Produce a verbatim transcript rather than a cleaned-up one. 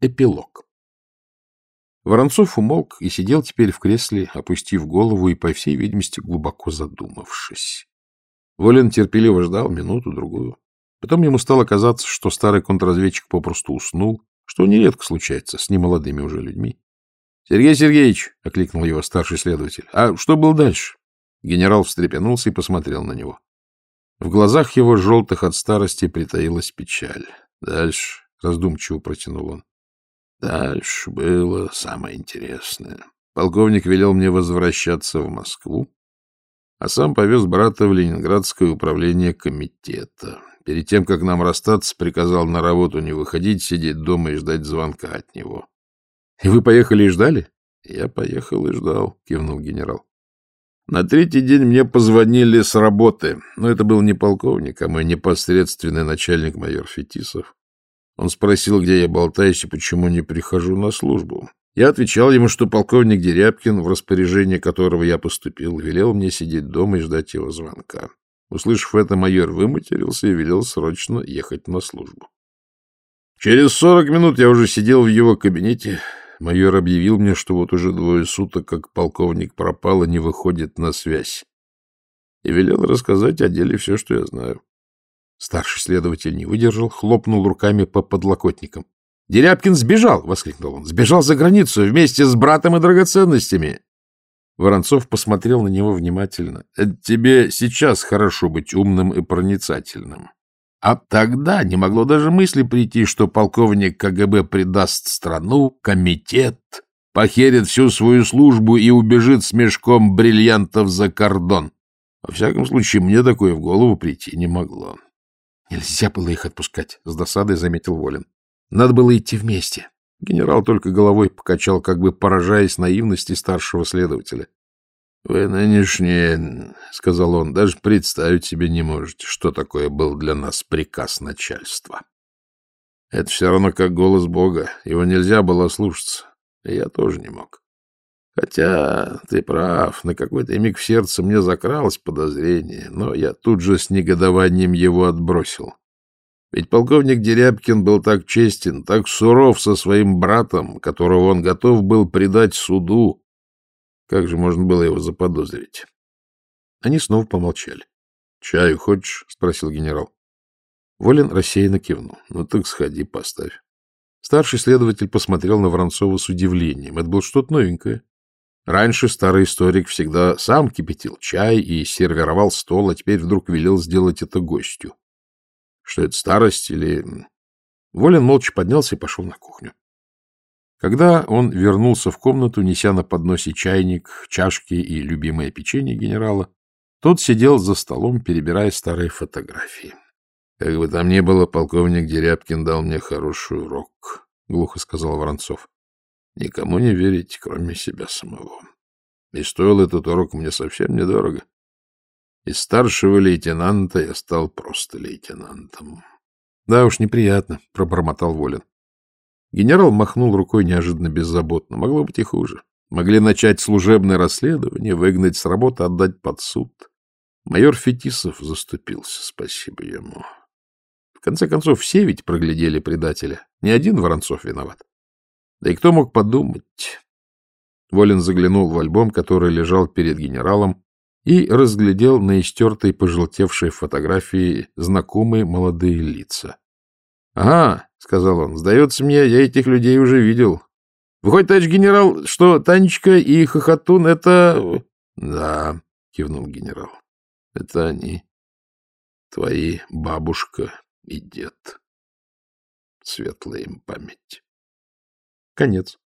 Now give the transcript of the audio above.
Эпилог. Воронцов умолк и сидел теперь в кресле, опустив голову и, по всей видимости, глубоко задумавшись. Волин терпеливо ждал минуту-другую. Потом ему стало казаться, что старый контрразведчик попросту уснул, что нередко случается с немолодыми уже людьми. — Сергей Сергеевич, — окликнул его старший следователь, — а что было дальше? Генерал встрепенулся и посмотрел на него. В глазах его, желтых от старости, притаилась печаль. — Дальше, — раздумчиво протянул он. Дальше было самое интересное. Полковник велел мне возвращаться в Москву, а сам повез брата в Ленинградское управление комитета. Перед тем, как нам расстаться, приказал на работу не выходить, сидеть дома и ждать звонка от него. — И вы поехали и ждали? — Я поехал и ждал, — кивнул генерал. На третий день мне позвонили с работы, но это был не полковник, а мой непосредственный начальник майор Фетисов. Он спросил, где я болтаюсь и почему не прихожу на службу. Я отвечал ему, что полковник Дерябкин, в распоряжение которого я поступил, велел мне сидеть дома и ждать его звонка. Услышав это, майор выматерился и велел срочно ехать на службу. Через сорок минут я уже сидел в его кабинете. Майор объявил мне, что вот уже двое суток, как полковник пропал и не выходит на связь. И велел рассказать о деле все, что я знаю. Старший следователь не выдержал, хлопнул руками по подлокотникам. — Дерябкин сбежал! — воскликнул он. — Сбежал за границу вместе с братом и драгоценностями! Воронцов посмотрел на него внимательно. — Это тебе сейчас хорошо быть умным и проницательным. А тогда не могло даже мысли прийти, что полковник КГБ предаст страну, комитет, похерит всю свою службу и убежит с мешком бриллиантов за кордон. Во всяком случае, мне такое в голову прийти не могло. Нельзя было их отпускать, — с досадой заметил Волин. Надо было идти вместе. Генерал только головой покачал, как бы поражаясь наивности старшего следователя. — Вы нынешние, — сказал он, — даже представить себе не можете, что такое был для нас приказ начальства. Это все равно как голос Бога, его нельзя было слушаться, и я тоже не мог. Хотя ты прав, на какой-то миг в сердце мне закралось подозрение, но я тут же с негодованием его отбросил. Ведь полковник Дерябкин был так честен, так суров со своим братом, которого он готов был предать суду. Как же можно было его заподозрить? Они снова помолчали. — Чаю хочешь? — спросил генерал. Волин рассеянно кивнул. — Ну так сходи, поставь. Старший следователь посмотрел на Воронцова с удивлением. Это было что-то новенькое. Раньше старый историк всегда сам кипятил чай и сервировал стол, а теперь вдруг велел сделать это гостю. Что это, старость или... Волин молча поднялся и пошел на кухню. Когда он вернулся в комнату, неся на подносе чайник, чашки и любимое печенье генерала, тот сидел за столом, перебирая старые фотографии. — Как бы там ни было, полковник Дерябкин дал мне хороший урок, — глухо сказал Воронцов. Никому не верить, кроме себя самого. И стоил этот урок мне совсем недорого. Из старшего лейтенанта я стал просто лейтенантом. — Да уж, неприятно, — пробормотал Волин. Генерал махнул рукой неожиданно беззаботно. Могло быть и хуже. Могли начать служебное расследование, выгнать с работы, отдать под суд. Майор Фетисов заступился, спасибо ему. В конце концов, все ведь проглядели предателя. Ни один Воронцов виноват. Да и кто мог подумать? Волин заглянул в альбом, который лежал перед генералом, и разглядел на истертой, пожелтевшей фотографии знакомые молодые лица. — Ага, — сказал он, — сдается мне, я этих людей уже видел. Выходит, товарищ генерал, что Танечка и Хохотун — это... — Да, — кивнул генерал, — это они. Твои бабушка и дед. Светлая им память. Конец.